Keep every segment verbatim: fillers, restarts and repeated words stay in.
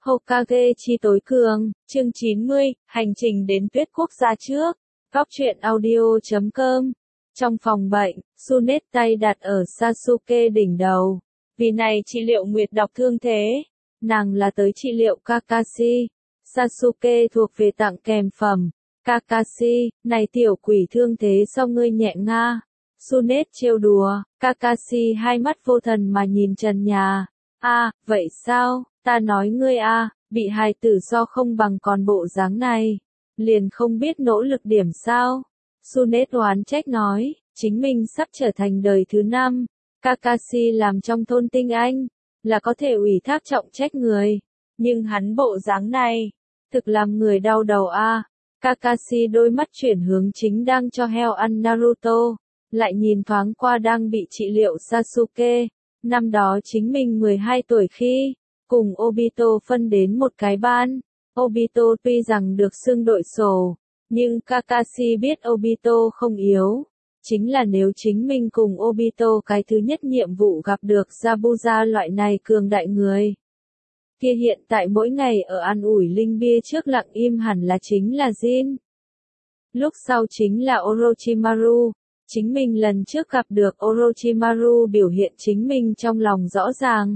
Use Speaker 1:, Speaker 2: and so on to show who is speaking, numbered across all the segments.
Speaker 1: Hokage chi tối cường, chương chín mươi, hành trình đến tuyết quốc gia trước. Góc truyện audio chấm com. Trong phòng bệnh, Tsunade tay đặt ở Sasuke đỉnh đầu. Vì này trị liệu nguyệt độc thương thế. Nàng là tới trị liệu Kakashi. Sasuke thuộc về tặng kèm phẩm. Kakashi, này tiểu quỷ thương thế sao ngươi nhẹ nga. Tsunade trêu đùa, Kakashi hai mắt vô thần mà nhìn trần nhà. A, vậy sao, ta nói ngươi a, bị hài tử do không bằng còn bộ dáng này. Liền không biết nỗ lực điểm sao. Tsunade oán trách nói, chính mình sắp trở thành đời thứ năm. Kakashi làm trong thôn tinh anh, là có thể ủy thác trọng trách người. Nhưng hắn bộ dáng này, thực làm người đau đầu a. Kakashi đôi mắt chuyển hướng chính đang cho heo ăn Naruto, lại nhìn thoáng qua đang bị trị liệu Sasuke. Năm đó chính mình mười hai tuổi khi, cùng Obito phân đến một cái ban. Obito tuy rằng được xưng đội sổ, nhưng Kakashi biết Obito không yếu. Chính là nếu chính mình cùng Obito cái thứ nhất nhiệm vụ gặp được Zabuza loại này cường đại người. Kia hiện tại mỗi ngày ở an ủi linh bia trước lặng im hẳn là chính là Jin. Lúc sau chính là Orochimaru. Chính mình lần trước gặp được Orochimaru biểu hiện chính mình trong lòng rõ ràng.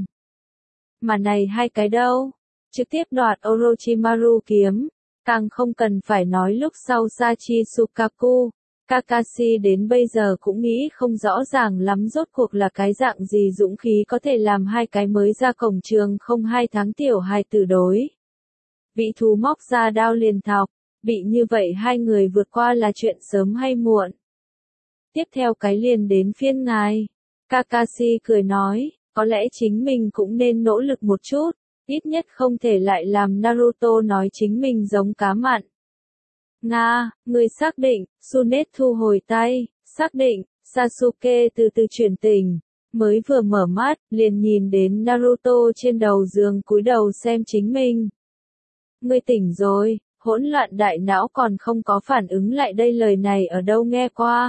Speaker 1: Mà này hai cái đâu? Trực tiếp đoạt Orochimaru kiếm. Càng không cần phải nói lúc sau Sachi Sukaku. Kakashi đến bây giờ cũng nghĩ không rõ ràng lắm rốt cuộc là cái dạng gì dũng khí có thể làm hai cái mới ra cổng trường không hai tháng tiểu hài tử đối. Vị thú móc ra đao liền thọc, bị như vậy hai người vượt qua là chuyện sớm hay muộn. Tiếp theo cái liền đến phiên ngài. Kakashi cười nói, có lẽ chính mình cũng nên nỗ lực một chút, ít nhất không thể lại làm Naruto nói chính mình giống cá mặn. Nga, người xác định, Tsunade thu hồi tay, xác định, Sasuke từ từ chuyển tình, mới vừa mở mắt, liền nhìn đến Naruto trên đầu giường cúi đầu xem chính mình. Ngươi tỉnh rồi, hỗn loạn đại não còn không có phản ứng lại đây lời này ở đâu nghe qua.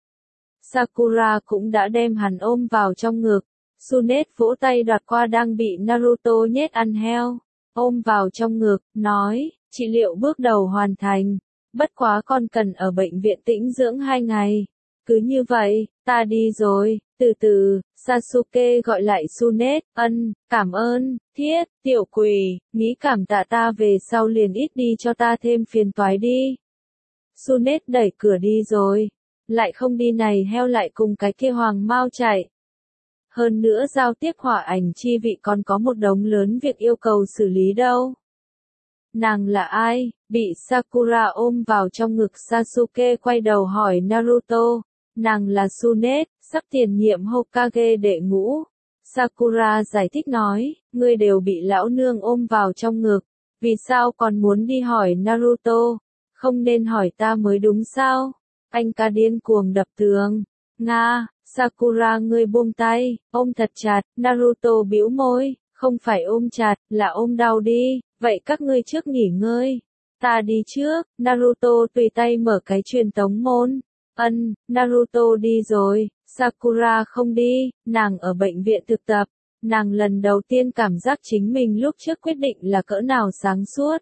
Speaker 1: Sakura cũng đã đem hắn ôm vào trong ngực. Tsunade vỗ tay đoạt qua đang bị Naruto nhét ăn heo. Ôm vào trong ngực, nói, trị liệu bước đầu hoàn thành. Bất quá con cần ở bệnh viện tĩnh dưỡng hai ngày. Cứ như vậy, ta đi rồi, từ từ, Sasuke gọi lại Tsunade, ân, cảm ơn, thiết, tiểu quỷ, nghĩ cảm tạ ta về sau liền ít đi cho ta thêm phiền toái đi. Tsunade đẩy cửa đi rồi. Lại không đi này heo lại cùng cái kia hoàng mau chạy. Hơn nữa giao tiếp hỏa ảnh chi vị còn có một đống lớn việc yêu cầu xử lý đâu. Nàng là ai? Bị Sakura ôm vào trong ngực Sasuke quay đầu hỏi Naruto. Nàng là Tsunade, sắp tiền nhiệm Hokage đệ ngũ. Sakura giải thích nói, ngươi đều bị lão nương ôm vào trong ngực. Vì sao còn muốn đi hỏi Naruto? Không nên hỏi ta mới đúng sao? Anh ca điên cuồng đập tường. Nga, Sakura ngươi buông tay, ôm thật chặt, Naruto bĩu môi, không phải ôm chặt, là ôm đau đi, vậy các ngươi trước nghỉ ngơi. Ta đi trước, Naruto tùy tay mở cái truyền tống môn. Ân, Naruto đi rồi, Sakura không đi, nàng ở bệnh viện thực tập. Nàng lần đầu tiên cảm giác chính mình lúc trước quyết định là cỡ nào sáng suốt.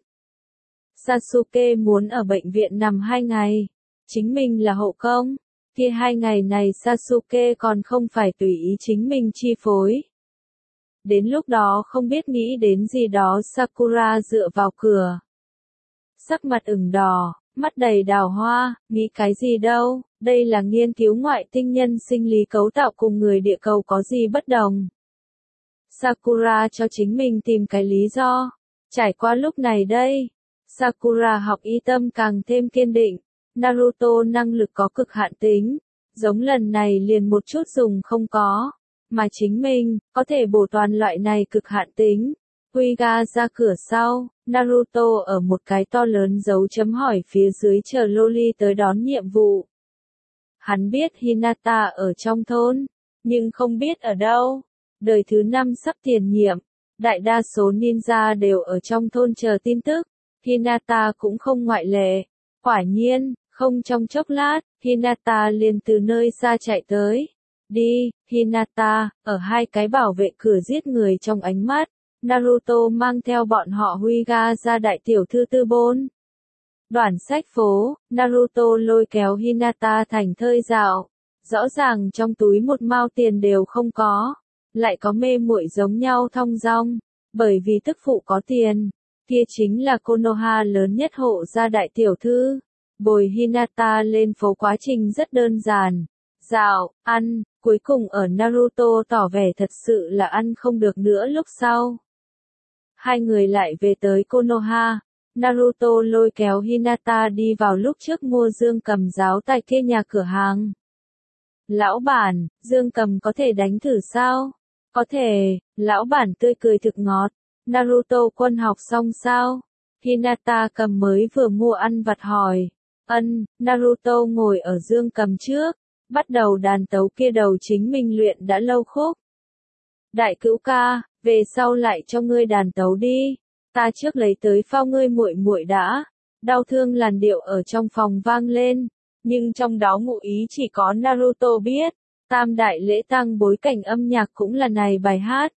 Speaker 1: Sasuke muốn ở bệnh viện nằm hai ngày. Chính mình là hộ công, kia hai ngày này Sasuke còn không phải tùy ý chính mình chi phối. Đến lúc đó không biết nghĩ đến gì đó Sakura dựa vào cửa. Sắc mặt ửng đỏ, mắt đầy đào hoa, nghĩ cái gì đâu, đây là nghiên cứu ngoại tinh nhân sinh lý cấu tạo cùng người địa cầu có gì bất đồng. Sakura cho chính mình tìm cái lý do. Trải qua lúc này đây, Sakura học y tâm càng thêm kiên định. Naruto năng lực có cực hạn tính, giống lần này liền một chút dùng không có, mà chính mình, có thể bổ toàn loại này cực hạn tính. Huyga ra cửa sau, Naruto ở một cái to lớn dấu chấm hỏi phía dưới chờ Loli tới đón nhiệm vụ. Hắn biết Hinata ở trong thôn, nhưng không biết ở đâu. Đời thứ năm sắp tiền nhiệm, đại đa số ninja đều ở trong thôn chờ tin tức, Hinata cũng không ngoại lệ. Quả nhiên, không trong chốc lát, Hinata liền từ nơi xa chạy tới. Đi, Hinata, ở hai cái bảo vệ cửa giết người trong ánh mắt, Naruto mang theo bọn họ Hyuga ra đại tiểu thư tư bôn. Đoạn sách phố, Naruto lôi kéo Hinata thành thơi dạo. Rõ ràng trong túi một mao tiền đều không có. Lại có mê muội giống nhau thong dong. Bởi vì tức phụ có tiền. Kia chính là Konoha lớn nhất hộ gia đại tiểu thư. Bồi Hinata lên phố quá trình rất đơn giản. Dạo, ăn, cuối cùng ở Naruto tỏ vẻ thật sự là ăn không được nữa lúc sau. Hai người lại về tới Konoha. Naruto lôi kéo Hinata đi vào lúc trước mua dương cầm giáo tại kia nhà cửa hàng. Lão bản, dương cầm có thể đánh thử sao? Có thể, lão bản tươi cười thực ngọt. Naruto quân học xong sao? Hinata cầm mới vừa mua ăn vặt hỏi. Ân, Naruto ngồi ở dương cầm trước, bắt đầu đàn tấu kia đầu chính mình luyện đã lâu khúc. Đại cữu ca, về sau lại cho ngươi đàn tấu đi, ta trước lấy tới phao ngươi muội muội đã. Đau thương làn điệu ở trong phòng vang lên, nhưng trong đó ngụ ý chỉ có Naruto biết. Tam đại lễ tang bối cảnh âm nhạc cũng là này bài hát.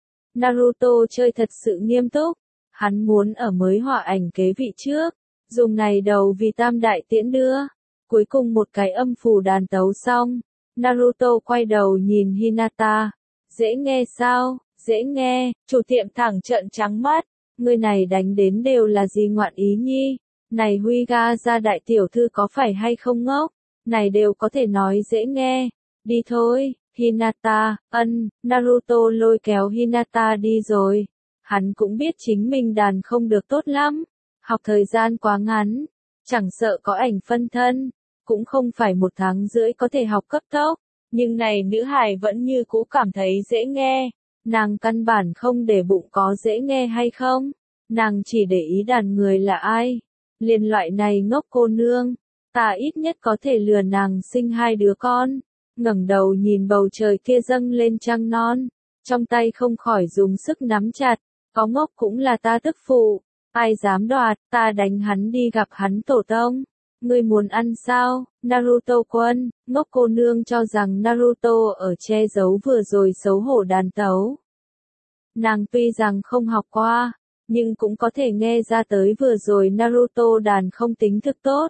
Speaker 1: Naruto chơi thật sự nghiêm túc, hắn muốn ở mới họa ảnh kế vị trước, dùng này đầu vì tam đại tiễn đưa. Cuối cùng một cái âm phủ đàn tấu xong, Naruto quay đầu nhìn Hinata. Dễ nghe sao, dễ nghe, chủ tiệm thẳng trợn trắng mắt, người này đánh đến đều là gì ngoạn ý nhi, này Hyuga ra đại tiểu thư có phải hay không ngốc, này đều có thể nói dễ nghe, đi thôi, Hinata, ân, Naruto lôi kéo Hinata đi rồi, hắn cũng biết chính mình đàn không được tốt lắm, học thời gian quá ngắn, chẳng sợ có ảnh phân thân, cũng không phải một tháng rưỡi có thể học cấp tốc. Nhưng này nữ hài vẫn như cũ cảm thấy dễ nghe, nàng căn bản không để bụng có dễ nghe hay không, nàng chỉ để ý đàn người là ai, liền loại này ngốc cô nương, ta ít nhất có thể lừa nàng sinh hai đứa con, ngẩng đầu nhìn bầu trời kia dâng lên trăng non, trong tay không khỏi dùng sức nắm chặt, có ngốc cũng là ta tức phụ, ai dám đoạt, ta đánh hắn đi gặp hắn tổ tông. Ngươi muốn ăn sao, Naruto quân, ngốc cô nương cho rằng Naruto ở che giấu vừa rồi xấu hổ đàn tấu. Nàng tuy rằng không học qua, nhưng cũng có thể nghe ra tới vừa rồi Naruto đàn không tính thực tốt.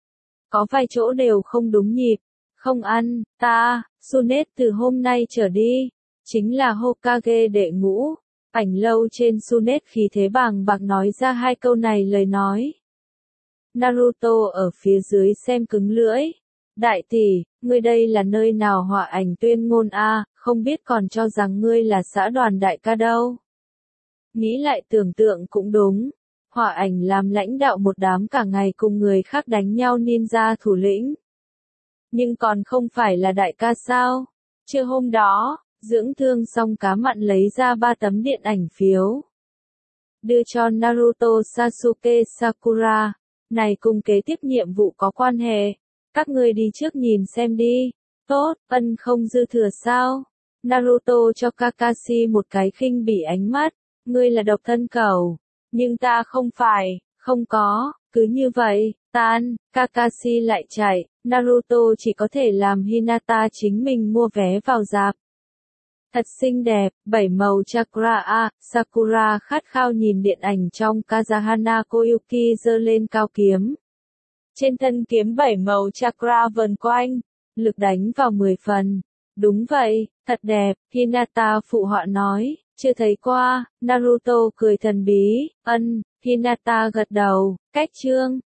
Speaker 1: Có vài chỗ đều không đúng nhịp, không ăn, ta, Tsunet từ hôm nay trở đi, chính là Hokage đệ ngũ. Ảnh lâu trên Tsunet khí thế bàng bạc nói ra hai câu này lời nói. Naruto ở phía dưới xem cứng lưỡi. Đại tỷ, ngươi đây là nơi nào họa ảnh tuyên ngôn a, không biết còn cho rằng ngươi là xã đoàn đại ca đâu. Nghĩ lại tưởng tượng cũng đúng. Họa ảnh làm lãnh đạo một đám cả ngày cùng người khác đánh nhau ninja thủ lĩnh. Nhưng còn không phải là đại ca sao? Trưa hôm đó, dưỡng thương xong cá mặn lấy ra ba tấm điện ảnh phiếu. Đưa cho Naruto Sasuke Sakura. Này cùng kế tiếp nhiệm vụ có quan hệ. Các ngươi đi trước nhìn xem đi. Tốt, ân không dư thừa sao? Naruto cho Kakashi một cái khinh bỉ ánh mắt. Ngươi là độc thân cẩu. Nhưng ta không phải, không có, cứ như vậy, tan, Kakashi lại chạy. Naruto chỉ có thể làm Hinata chính mình mua vé vào rạp. Thật xinh đẹp, bảy màu chakra a, Sakura khát khao nhìn điện ảnh trong Kazahana Koyuki giơ lên cao kiếm. Trên thân kiếm bảy màu chakra vần quanh, lực đánh vào mười phần. Đúng vậy, thật đẹp, Hinata phụ họa nói, chưa thấy qua, Naruto cười thần bí, ân, Hinata gật đầu, cách chương.